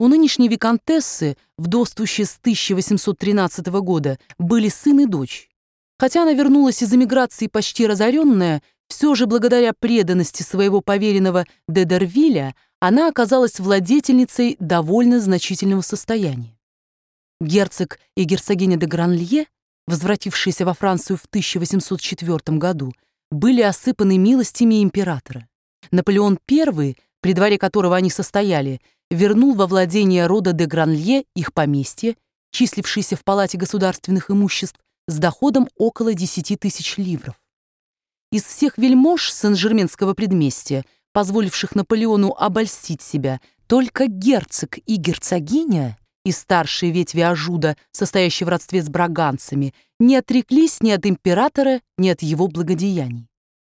У нынешней виконтессы, вдовствующей с 1813 года, были сын и дочь. Хотя она вернулась из эмиграции почти разоренная, все же благодаря преданности своего поверенного де Дервиля она оказалась владетельницей довольно значительного состояния. Герцог и герцогиня де Гранлье, возвратившиеся во Францию в 1804 году, были осыпаны милостями императора. Наполеон I, при дворе которого они состояли, вернул во владение рода де Гранлье их поместье, числившееся в Палате государственных имуществ, с доходом около 10 тысяч ливров. Из всех вельмож Сен-Жерменского предместья, позволивших Наполеону обольстить себя, только герцог и герцогиня и старшие ветви Ажуда, состоящие в родстве с браганцами, не отреклись ни от императора, ни от его благодеяний.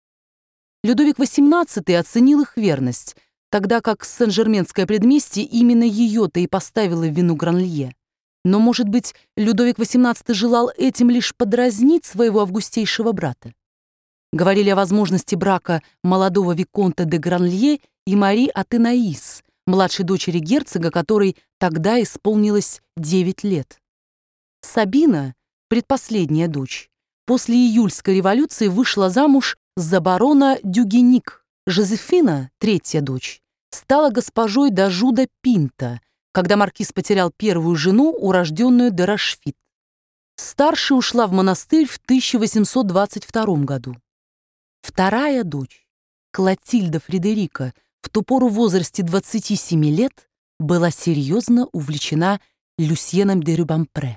Людовик XVIII оценил их верность, тогда как Сен-Жерменское предместье именно ее-то и поставило в вину Гранлье. Но, может быть, Людовик XVIII желал этим лишь подразнить своего августейшего брата. Говорили о возможности брака молодого виконта де Гранлье и Мари Атенаис, младшей дочери герцога, которой тогда исполнилось 9 лет. Сабина, предпоследняя дочь, после июльской революции вышла замуж за барона Дюгеник. Жозефина, третья дочь, стала госпожой д'Ажуда Пинта, когда маркиз потерял первую жену, урожденную де Рашфит. Старшая ушла в монастырь в 1822 году. Вторая дочь, Клотильда Фредерика, в ту пору в возрасте 27 лет, была серьезно увлечена Люсьеном де Рюбампре.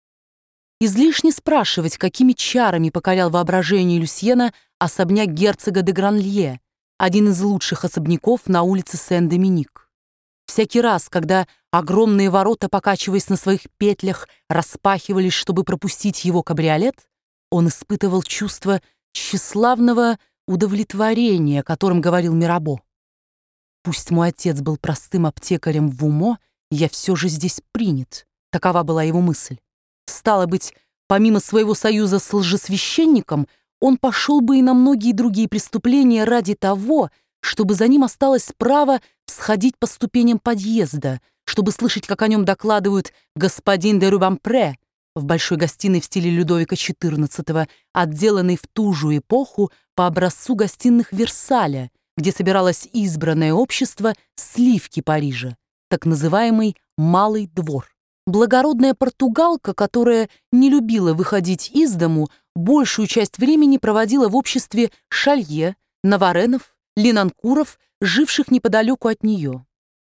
Излишне спрашивать, какими чарами покорял воображение Люсьена особняк герцога де Гранлье, один из лучших особняков на улице Сен-Доминик. Всякий раз, когда огромные ворота, покачиваясь на своих петлях, распахивались, чтобы пропустить его кабриолет, он испытывал чувство тщеславного удовлетворения, о котором говорил Мирабо. «Пусть мой отец был простым аптекарем в Умо, я все же здесь принят», — такова была его мысль. Стало быть, помимо своего союза с лжесвященником, он пошел бы и на многие другие преступления ради того, чтобы за ним осталось право сходить по ступеням подъезда, чтобы слышать, как о нем докладывают господин де Рюбампре в большой гостиной в стиле Людовика XIV, отделанной в ту же эпоху по образцу гостиных Версаля, где собиралось избранное общество сливки Парижа, так называемый «малый двор». Благородная португалка, которая не любила выходить из дому, большую часть времени проводила в обществе Шалье, Наваренов, Линанкуров, живших неподалеку от нее.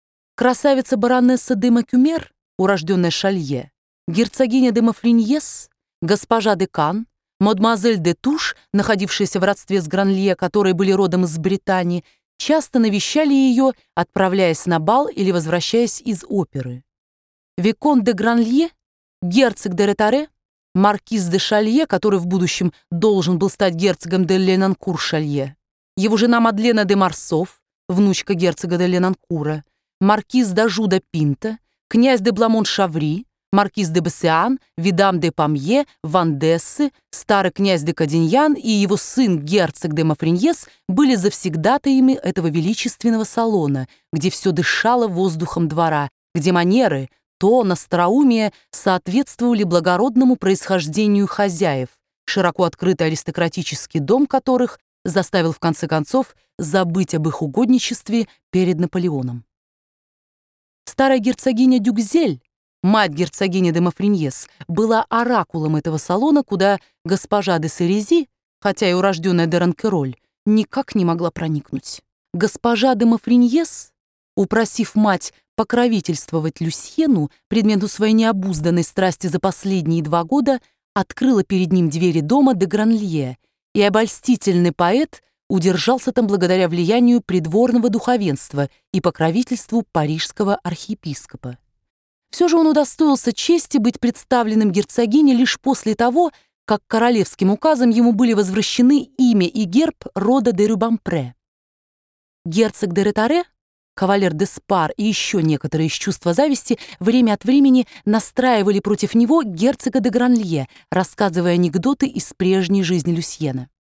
Красавица-баронесса де Макюмер, урожденная Шалье, герцогиня де Мафриньес, госпожа де Кан, мадемуазель де Туш, находившаяся в родстве с Гранлье, которые были родом из Британии, часто навещали ее, отправляясь на бал или возвращаясь из оперы. Виконт де Гранлье, герцог де Ретаре, маркиз де Шалье, который в будущем должен был стать герцогом де Ленанкур-Шалье, его жена Мадлена де Марсов, внучка герцога де Ленанкура, маркиз д'Ажуда Пинта, князь де Бламон-Шаври, маркиз де Бессиан, видам де Памье, Вандессы, старый князь де Каденьян и его сын герцог де Мафриньес были завсегдатаями этого величественного салона, где все дышало воздухом двора, где манеры, тон, остроумие соответствовали благородному происхождению хозяев, широко открытый аристократический дом которых заставил в конце концов забыть об их угодничестве перед Наполеоном. Старая герцогиня Дюкзель, мать герцогини де Мафриньес, была оракулом этого салона, куда госпожа де Серези, хотя и урожденная де Ранкероль, никак не могла проникнуть. Госпожа де Мафриньес, упросив мать покровительствовать Люсьену, предмету своей необузданной страсти за последние 2 года, открыла перед ним двери дома де Гранлье, и обольстительный поэт удержался там благодаря влиянию придворного духовенства и покровительству парижского архиепископа. Все же он удостоился чести быть представленным герцогине лишь после того, как королевским указом ему были возвращены имя и герб рода де Рюбампре. Герцог де Ретаре, кавалер де Спар и еще некоторые из чувства зависти время от времени настраивали против него герцога де Гранлье, рассказывая анекдоты из прежней жизни Люсьена.